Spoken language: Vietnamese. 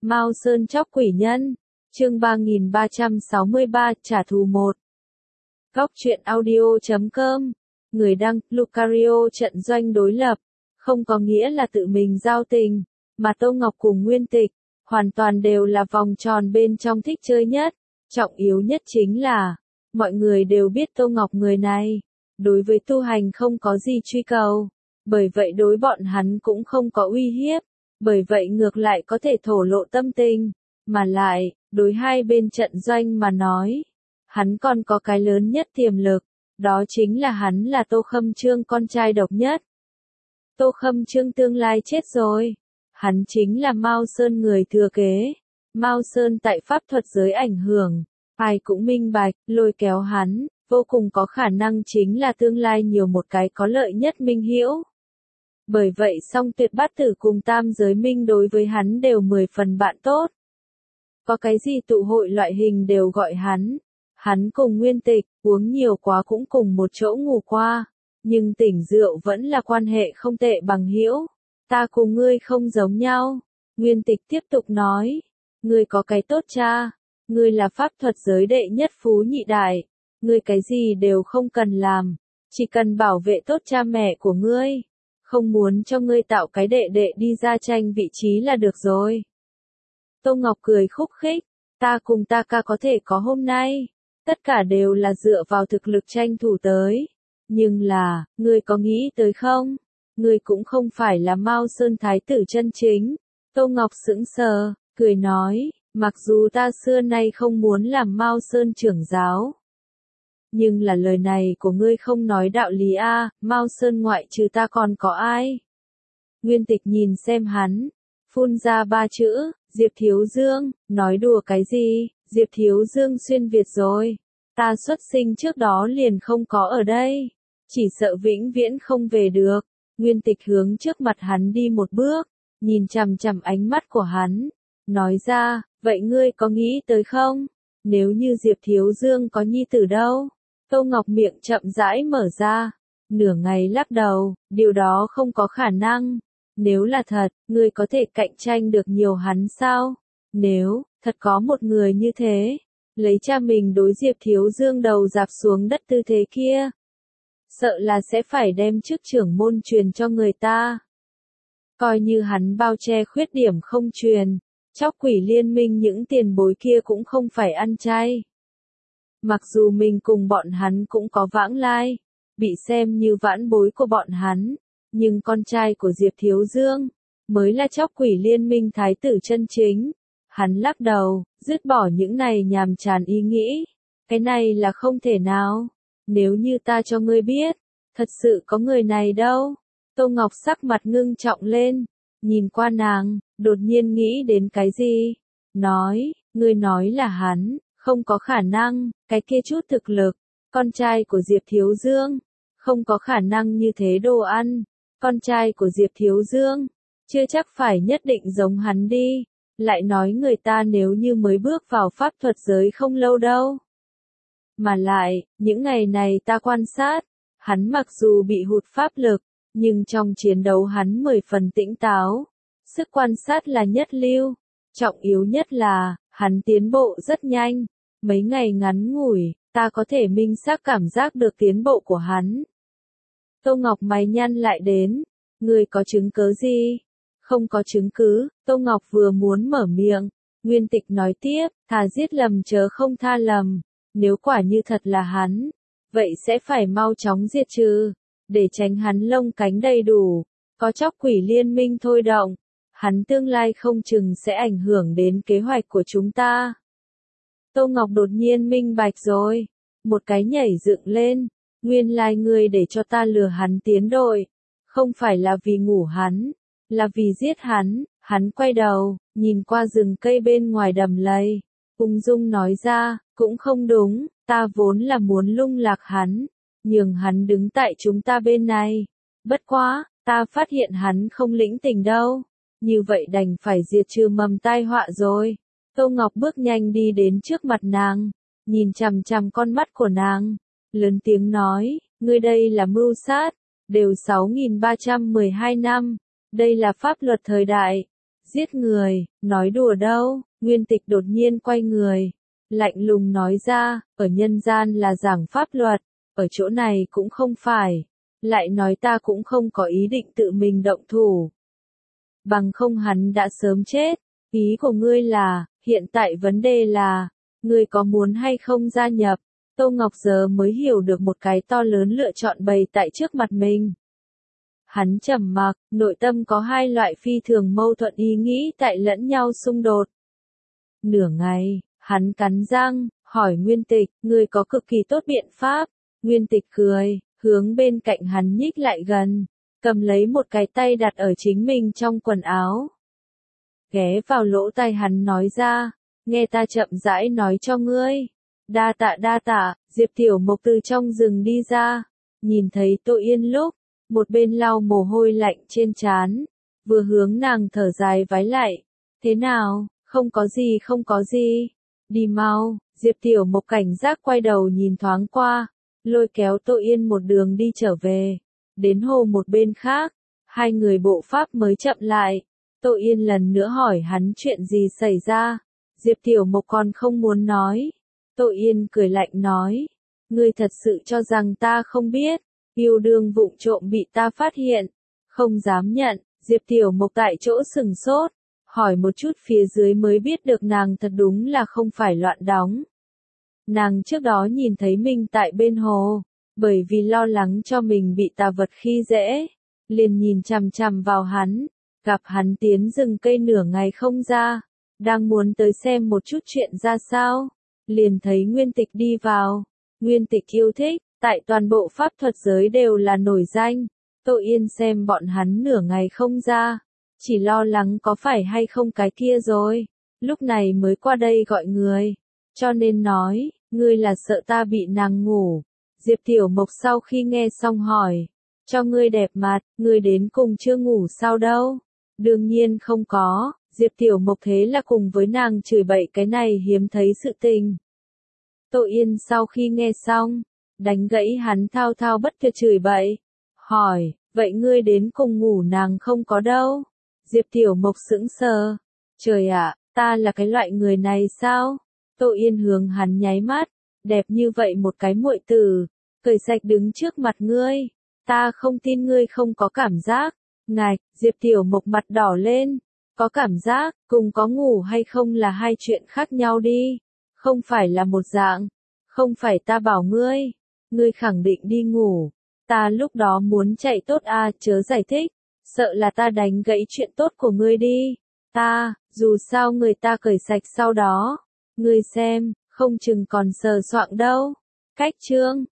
Mao Sơn chóc quỷ nhân, chương 3363, trả thù 1. Góc truyện audio.com, người đăng, Lucario trận doanh đối lập, không có nghĩa là tự mình giao tình, mà Tô Ngọc cùng Nguyên Tịch, hoàn toàn đều là vòng tròn bên trong thích chơi nhất, trọng yếu nhất chính là, mọi người đều biết Tô Ngọc người này, đối với tu hành không có gì truy cầu, bởi vậy đối bọn hắn cũng không có uy hiếp. Bởi vậy ngược lại có thể thổ lộ tâm tình, mà lại, đối hai bên trận doanh mà nói, hắn còn có cái lớn nhất tiềm lực, đó chính là hắn là Tô Khâm Chương con trai độc nhất. Tô Khâm Chương tương lai chết rồi, hắn chính là Mao Sơn người thừa kế, Mao Sơn tại pháp thuật giới ảnh hưởng, ai cũng minh bạch, lôi kéo hắn, vô cùng có khả năng chính là tương lai nhiều một cái có lợi nhất minh hữu. Bởi vậy song tuyệt bát tử cùng tam giới minh đối với hắn đều 10 phần bạn tốt. Có cái gì tụ hội loại hình đều gọi hắn cùng Nguyên Tịch, uống nhiều quá cũng cùng một chỗ ngủ qua, nhưng tỉnh rượu vẫn là quan hệ không tệ bằng hữu. Ta cùng ngươi không giống nhau, Nguyên Tịch tiếp tục nói, ngươi có cái tốt cha, ngươi là pháp thuật giới đệ nhất phú nhị đại, ngươi cái gì đều không cần làm, chỉ cần bảo vệ tốt cha mẹ của ngươi. Không muốn cho ngươi tạo cái đệ đệ đi ra tranh vị trí là được rồi. Tô Ngọc cười khúc khích, ta cùng ta ca có thể có hôm nay, tất cả đều là dựa vào thực lực tranh thủ tới. Nhưng là, ngươi có nghĩ tới không? Ngươi cũng không phải là Mao Sơn thái tử chân chính. Tô Ngọc sững sờ, cười nói, mặc dù ta xưa nay không muốn làm Mao Sơn trưởng giáo. Nhưng là lời này của ngươi không nói đạo lý a, Mao Sơn ngoại trừ ta còn có ai? Nguyên Tịch nhìn xem hắn, phun ra 3 chữ, Diệp Thiếu Dương, nói đùa cái gì, Diệp Thiếu Dương xuyên Việt rồi. Ta xuất sinh trước đó liền không có ở đây, chỉ sợ vĩnh viễn không về được. Nguyên Tịch hướng trước mặt hắn đi một bước, nhìn chằm chằm ánh mắt của hắn, nói ra, vậy ngươi có nghĩ tới không? Nếu như Diệp Thiếu Dương có nhi tử đâu? Tô Ngọc miệng chậm rãi mở ra, nửa ngày lắc đầu, điều đó không có khả năng. Nếu là thật, ngươi có thể cạnh tranh được nhiều hắn sao? Nếu thật có một người như thế, lấy cha mình đối Diệp Thiếu Dương đầu dạp xuống đất tư thế kia, sợ là sẽ phải đem chức trưởng môn truyền cho người ta. Coi như hắn bao che khuyết điểm không truyền, chóc quỷ liên minh những tiền bối kia cũng không phải ăn chay. Mặc dù mình cùng bọn hắn cũng có vãng lai, bị xem như vãn bối của bọn hắn, nhưng con trai của Diệp Thiếu Dương, mới là chóc quỷ liên minh thái tử chân chính. Hắn lắc đầu, dứt bỏ những này nhàm chán ý nghĩ, cái này là không thể nào, nếu như ta cho ngươi biết, thật sự có người này đâu. Tô Ngọc sắc mặt ngưng trọng lên, nhìn qua nàng, đột nhiên nghĩ đến cái gì, nói, ngươi nói là hắn. Không có khả năng, cái kia chút thực lực, con trai của Diệp Thiếu Dương, không có khả năng như thế đồ ăn, con trai của Diệp Thiếu Dương, chưa chắc phải nhất định giống hắn đi, lại nói người ta nếu như mới bước vào pháp thuật giới không lâu đâu. Mà lại, những ngày này ta quan sát, hắn mặc dù bị hụt pháp lực, nhưng trong chiến đấu hắn 10 phần tĩnh táo, sức quan sát là nhất lưu, trọng yếu nhất là, hắn tiến bộ rất nhanh. Mấy ngày ngắn ngủi, ta có thể minh xác cảm giác được tiến bộ của hắn. Tô Ngọc mày nhăn lại đến, ngươi có chứng cứ gì? Không có chứng cứ, Tô Ngọc vừa muốn mở miệng, Nguyên Tịch nói tiếp, thà giết lầm chớ không tha lầm, nếu quả như thật là hắn, vậy sẽ phải mau chóng diệt trừ, để tránh hắn lông cánh đầy đủ, có chóc quỷ liên minh thôi động, hắn tương lai không chừng sẽ ảnh hưởng đến kế hoạch của chúng ta. Tô Ngọc đột nhiên minh bạch rồi, một cái nhảy dựng lên, nguyên lai ngươi để cho ta lừa hắn tiến đội, không phải là vì ngủ hắn, là vì giết hắn. Hắn quay đầu, nhìn qua rừng cây bên ngoài đầm lầy, ung dung nói ra, cũng không đúng, ta vốn là muốn lung lạc hắn, nhường hắn đứng tại chúng ta bên này, bất quá, ta phát hiện hắn không lĩnh tình đâu, như vậy đành phải diệt trừ mầm tai họa rồi. Tô Ngọc bước nhanh đi đến trước mặt nàng, nhìn chằm chằm con mắt của nàng, lớn tiếng nói, ngươi đây là mưu sát, đều 6.312 năm, đây là pháp luật thời đại, Giết người, nói đùa đâu, Nguyên Tịch đột nhiên quay người, lạnh lùng nói ra, ở nhân gian là giảng pháp luật, ở chỗ này cũng không phải, lại nói ta cũng không có ý định tự mình động thủ. Bằng không hắn đã sớm chết, ý của ngươi là, hiện tại vấn đề là, ngươi có muốn hay không gia nhập, Tô Ngọc giờ mới hiểu được một cái to lớn lựa chọn bày tại trước mặt mình. Hắn trầm mặc, nội tâm có hai loại phi thường mâu thuẫn ý nghĩ tại lẫn nhau xung đột. Nửa ngày, hắn cắn răng, hỏi Nguyên Tịch, ngươi có cực kỳ tốt biện pháp. Nguyên Tịch cười, hướng bên cạnh hắn nhích lại gần, cầm lấy một cái tay đặt ở chính mình trong quần áo. Ghé vào lỗ tai hắn nói ra, nghe ta chậm rãi nói cho ngươi. Đa tạ, Diệp Tiểu Mộc từ trong rừng đi ra, nhìn thấy Tô Yên lúc, một bên lau mồ hôi lạnh trên trán, vừa hướng nàng thở dài vái lại. Thế nào, không có gì, đi mau, Diệp Tiểu Mộc cảnh giác quay đầu nhìn thoáng qua, lôi kéo Tô Yên một đường đi trở về, đến hồ một bên khác, hai người bộ pháp mới chậm lại. Tô Yên lần nữa hỏi hắn chuyện gì xảy ra, Diệp Tiểu Mộc còn không muốn nói. Tô Yên cười lạnh nói, ngươi thật sự cho rằng ta không biết, yêu đương vụng trộm bị ta phát hiện, không dám nhận. Diệp Tiểu Mộc tại chỗ sừng sốt, hỏi một chút phía dưới mới biết được nàng thật đúng là không phải loạn đóng. Nàng trước đó nhìn thấy mình tại bên hồ, bởi vì lo lắng cho mình bị tà vật khi dễ, liền nhìn chằm chằm vào hắn, gặp hắn tiến rừng cây nửa ngày không ra, đang muốn tới xem một chút chuyện ra sao, liền thấy Nguyên Tịch đi vào. Nguyên Tịch yêu thích, tại toàn bộ pháp thuật giới đều là nổi danh. Tô Yên xem bọn hắn nửa ngày không ra, chỉ lo lắng có phải hay không cái kia rồi, lúc này mới qua đây gọi người, cho nên nói, ngươi là sợ ta bị nàng ngủ. Diệp Tiểu Mộc sau khi nghe xong hỏi, cho ngươi đẹp mặt, ngươi đến cùng chưa ngủ sao đâu? Đương nhiên không có, Diệp Tiểu Mộc thế là cùng với nàng chửi bậy cái này hiếm thấy sự tình. Tô Yên sau khi nghe xong, đánh gãy hắn thao thao bất tuyệt chửi bậy, hỏi, vậy ngươi đến cùng ngủ nàng không có đâu? Diệp Tiểu Mộc sững sờ, trời ạ, ta là cái loại người này sao? Tô Yên hướng hắn nháy mắt, đẹp như vậy một cái muội tử, cởi sạch đứng trước mặt ngươi, ta không tin ngươi không có cảm giác. Ngạch, Diệp Tiểu Mộc mặt đỏ lên, có cảm giác, cùng có ngủ hay không là hai chuyện khác nhau đi, không phải là một dạng, không phải ta bảo ngươi, ngươi khẳng định đi ngủ, ta lúc đó muốn chạy tốt chớ giải thích, sợ là ta đánh gãy chuyện tốt của ngươi đi, dù sao người ta cởi sạch sau đó, ngươi xem, không chừng còn sờ soạng đâu. Cách chương